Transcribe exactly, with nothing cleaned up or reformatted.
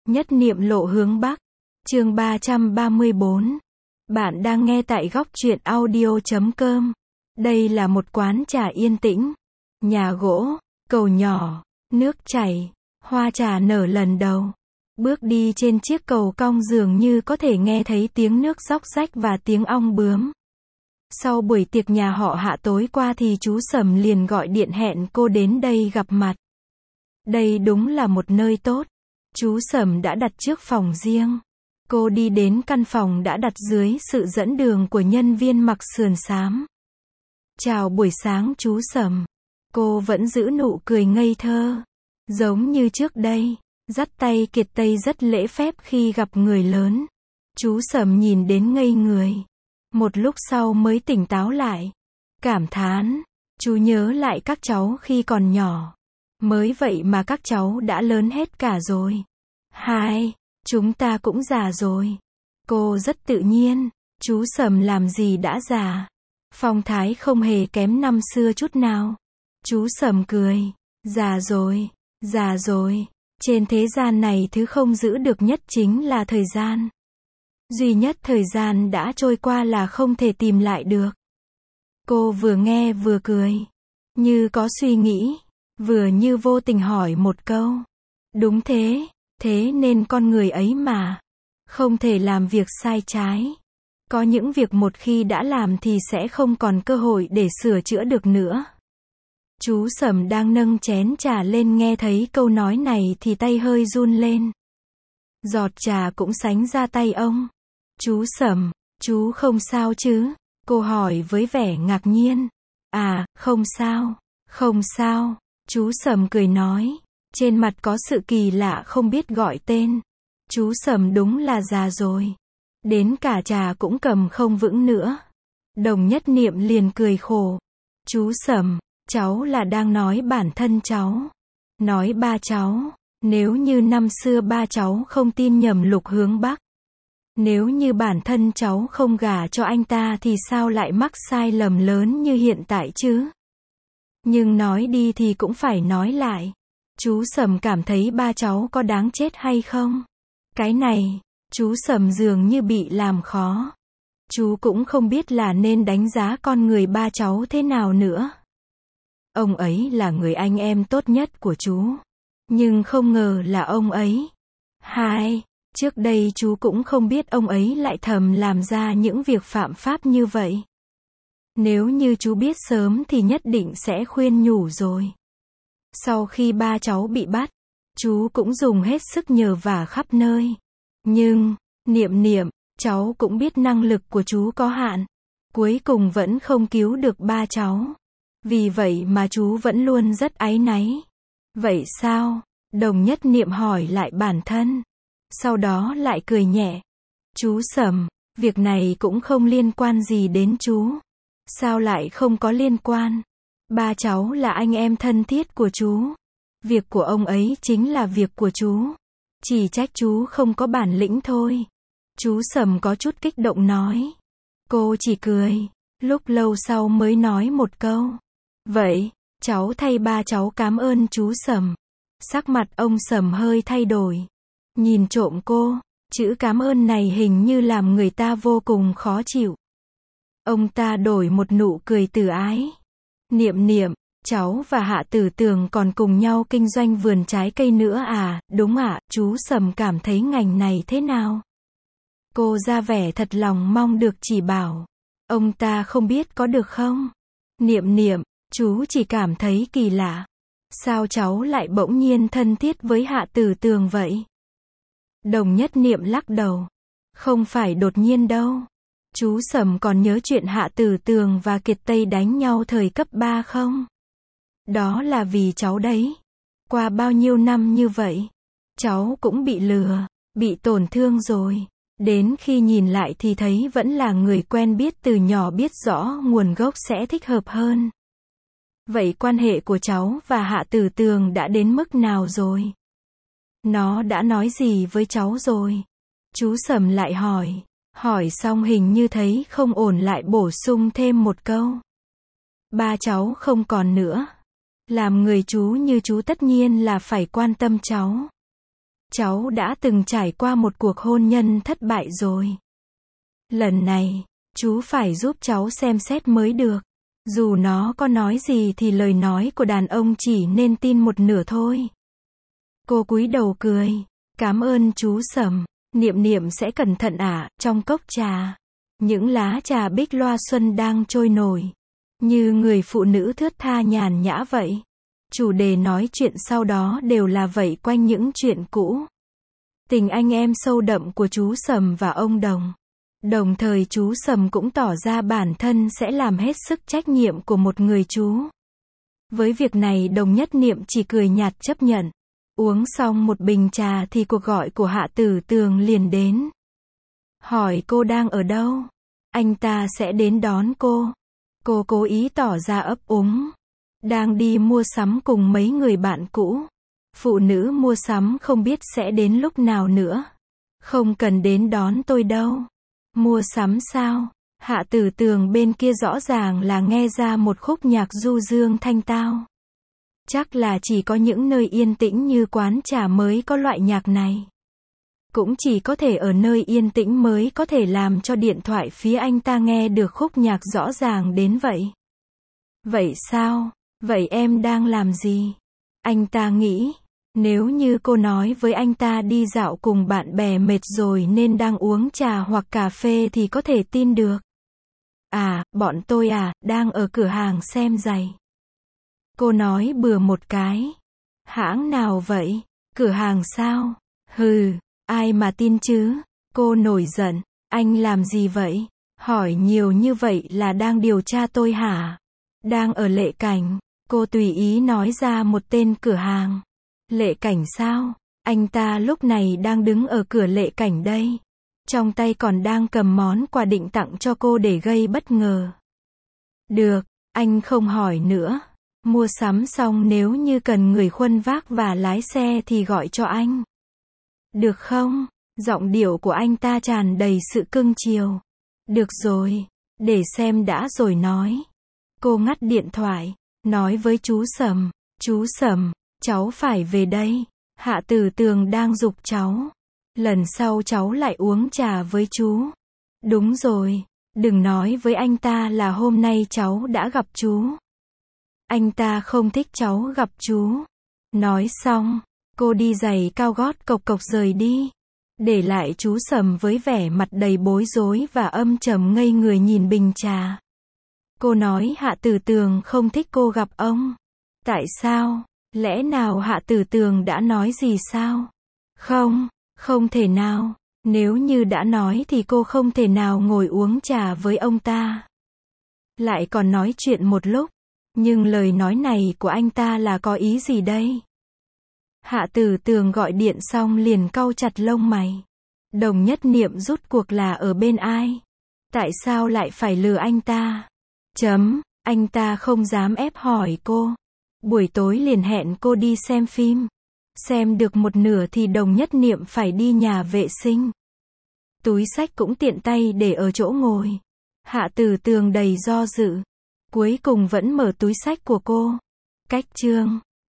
Nhất niệm lộ hướng Bắc. Chương ba trăm ba mươi bốn. Bạn đang nghe tại góc truyện audio chấm com. Đây là một quán trà yên tĩnh. Nhà gỗ, cầu nhỏ, nước chảy, hoa trà nở lần đầu. Bước đi trên chiếc cầu cong dường như có thể nghe thấy tiếng nước róc rách và tiếng ong bướm. Sau buổi tiệc nhà họ Hạ tối qua thì chú Sầm liền gọi điện hẹn cô đến đây gặp mặt. Đây đúng là một nơi tốt. Chú Sầm đã đặt trước phòng riêng. Cô đi đến căn phòng đã đặt dưới sự dẫn đường của nhân viên mặc sườn xám. Chào buổi sáng chú Sầm. Cô vẫn giữ nụ cười ngây thơ. Giống như trước đây, dắt tay Kiệt Tây rất lễ phép khi gặp người lớn. Chú Sầm nhìn đến ngây người. Một lúc sau mới tỉnh táo lại. Cảm thán, chú nhớ lại các cháu khi còn nhỏ. Mới vậy mà các cháu đã lớn hết cả rồi. Hai, chúng ta cũng già rồi. Cô rất tự nhiên, chú Sầm làm gì đã già. Phong thái không hề kém năm xưa chút nào. Chú Sầm cười, già rồi, già rồi. Trên thế gian này thứ không giữ được nhất chính là thời gian. Duy nhất thời gian đã trôi qua là không thể tìm lại được. Cô vừa nghe vừa cười. Như có suy nghĩ. Vừa như vô tình hỏi một câu. Đúng thế, thế nên con người ấy mà. Không thể làm việc sai trái. Có những việc một khi đã làm thì sẽ không còn cơ hội để sửa chữa được nữa. Chú Sầm đang nâng chén trà lên nghe thấy câu nói này thì tay hơi run lên. Giọt trà cũng sánh ra tay ông. Chú Sầm, chú không sao chứ? Cô hỏi với vẻ ngạc nhiên. À, không sao, không sao. Chú Sầm cười nói. Trên mặt có sự kỳ lạ không biết gọi tên. Chú Sầm đúng là già rồi. Đến cả trà cũng cầm không vững nữa. Đồng Nhất Niệm liền cười khổ. Chú Sầm, cháu là đang nói bản thân cháu. Nói ba cháu. Nếu như năm xưa ba cháu không tin nhầm Lục Hướng Bắc. Nếu như bản thân cháu không gả cho anh ta thì sao lại mắc sai lầm lớn như hiện tại chứ? Nhưng nói đi thì cũng phải nói lại. Chú Sầm cảm thấy ba cháu có đáng chết hay không? Cái này, chú Sầm dường như bị làm khó. Chú cũng không biết là nên đánh giá con người ba cháu thế nào nữa. Ông ấy là người anh em tốt nhất của chú. Nhưng không ngờ là ông ấy. Hai, trước đây chú cũng không biết ông ấy lại thầm làm ra những việc phạm pháp như vậy. Nếu như chú biết sớm thì nhất định sẽ khuyên nhủ rồi. Sau khi ba cháu bị bắt, chú cũng dùng hết sức nhờ vả khắp nơi. Nhưng, Niệm Niệm, cháu cũng biết năng lực của chú có hạn. Cuối cùng vẫn không cứu được ba cháu. Vì vậy mà chú vẫn luôn rất áy náy. Vậy sao? Đồng Nhất Niệm hỏi lại bản thân. Sau đó lại cười nhẹ. Chú Sầm, việc này cũng không liên quan gì đến chú. Sao lại không có liên quan? Ba cháu là anh em thân thiết của chú. Việc của ông ấy chính là việc của chú. Chỉ trách chú không có bản lĩnh thôi. Chú Sầm có chút kích động nói. Cô chỉ cười. Lúc lâu sau mới nói một câu. Vậy, cháu thay ba cháu cảm ơn chú Sầm. Sắc mặt ông Sầm hơi thay đổi. Nhìn trộm cô, chữ cảm ơn này hình như làm người ta vô cùng khó chịu. Ông ta đổi một nụ cười từ ái. Niệm Niệm, cháu và Hạ Tử Tường còn cùng nhau kinh doanh vườn trái cây nữa à? Đúng ạ, à, chú Sầm cảm thấy ngành này thế nào? Cô ra vẻ thật lòng mong được chỉ bảo. Ông ta không biết có được không? Niệm Niệm, chú chỉ cảm thấy kỳ lạ. Sao cháu lại bỗng nhiên thân thiết với Hạ Tử Tường vậy? Đồng Nhất Niệm lắc đầu. Không phải đột nhiên đâu. Chú Sầm còn nhớ chuyện Hạ Tử Tường và Kiệt Tây đánh nhau thời cấp ba không? Đó là vì cháu đấy. Qua bao nhiêu năm như vậy, cháu cũng bị lừa, bị tổn thương rồi. Đến khi nhìn lại thì thấy vẫn là người quen biết từ nhỏ biết rõ nguồn gốc sẽ thích hợp hơn. Vậy quan hệ của cháu và Hạ Tử Tường đã đến mức nào rồi? Nó đã nói gì với cháu rồi? Chú Sầm lại hỏi. Hỏi xong hình như thấy không ổn lại bổ sung thêm một câu. Ba cháu không còn nữa. Làm người chú như chú tất nhiên là phải quan tâm cháu. cháu đã từng trải qua một cuộc hôn nhân thất bại rồi. Lần này, chú phải giúp cháu xem xét mới được. Dù nó có nói gì thì lời nói của đàn ông chỉ nên tin một nửa thôi. Cô cúi đầu cười. Cảm ơn chú Sầm. Niệm Niệm sẽ cẩn thận ạ. Trong cốc trà, những lá trà bích loa xuân đang trôi nổi. Như người phụ nữ thướt tha nhàn nhã vậy. Chủ đề nói chuyện sau đó đều là vây quanh những chuyện cũ. Tình anh em sâu đậm của chú Sầm và ông Đồng. Đồng thời chú Sầm cũng tỏ ra bản thân sẽ làm hết sức trách nhiệm của một người chú. Với việc này Đồng Nhất Niệm chỉ cười nhạt chấp nhận. Uống xong một bình trà thì cuộc gọi của Hạ Tử Tường liền đến. Hỏi cô đang ở đâu? Anh ta sẽ đến đón cô. Cô cố ý tỏ ra ấp úng. Đang đi mua sắm cùng mấy người bạn cũ. Phụ nữ mua sắm không biết sẽ đến lúc nào nữa. Không cần đến đón tôi đâu. Mua sắm sao? Hạ Tử Tường bên kia rõ ràng là nghe ra một khúc nhạc du dương thanh tao. Chắc là chỉ có những nơi yên tĩnh như quán trà mới có loại nhạc này. Cũng chỉ có thể ở nơi yên tĩnh mới có thể làm cho điện thoại phía anh ta nghe được khúc nhạc rõ ràng đến vậy. Vậy sao? Vậy em đang làm gì? Anh ta nghĩ, nếu như cô nói với anh ta đi dạo cùng bạn bè mệt rồi nên đang uống trà hoặc cà phê thì có thể tin được. À, bọn tôi à, đang ở cửa hàng xem giày. Cô nói bừa một cái. Hãng nào vậy? Cửa hàng sao? Hừ, ai mà tin chứ? Cô nổi giận. Anh làm gì vậy? Hỏi nhiều như vậy là đang điều tra tôi hả? Đang ở Lệ Cảnh. Cô tùy ý nói ra một tên cửa hàng. Lệ Cảnh sao? Anh ta lúc này đang đứng ở cửa Lệ Cảnh đây. Trong tay còn đang cầm món quà định tặng cho cô để gây bất ngờ. Được, anh không hỏi nữa. Mua sắm xong nếu như cần người khuân vác và lái xe thì gọi cho anh. Được không? Giọng điệu của anh ta tràn đầy sự cưng chiều. Được rồi, để xem đã rồi nói. Cô ngắt điện thoại, nói với chú Sầm. Chú Sầm, cháu phải về đây. Hạ Tử Tường đang giục cháu. Lần sau cháu lại uống trà với chú. Đúng rồi, đừng nói với anh ta là hôm nay cháu đã gặp chú. Anh ta không thích cháu gặp chú. Nói xong, cô đi giày cao gót cộc cộc rời đi. Để lại chú Sầm với vẻ mặt đầy bối rối và âm trầm ngây người nhìn bình trà. Cô nói Hạ Tử Tường không thích cô gặp ông. Tại sao? Lẽ nào Hạ Tử Tường đã nói gì sao? Không, không thể nào. Nếu như đã nói thì cô không thể nào ngồi uống trà với ông ta. Lại còn nói chuyện một lúc. Nhưng lời nói này của anh ta là có ý gì đây? Hạ Tử Tường gọi điện xong liền cau chặt lông mày. Đồng Nhất Niệm rút cuộc là ở bên ai? Tại sao lại phải lừa anh ta? Chấm, anh ta không dám ép hỏi cô. Buổi tối liền hẹn cô đi xem phim. Xem được một nửa thì Đồng Nhất Niệm phải đi nhà vệ sinh. Túi xách cũng tiện tay để ở chỗ ngồi. Hạ Tử Tường đầy do dự. Cuối cùng vẫn mở túi xách của cô. Cách chương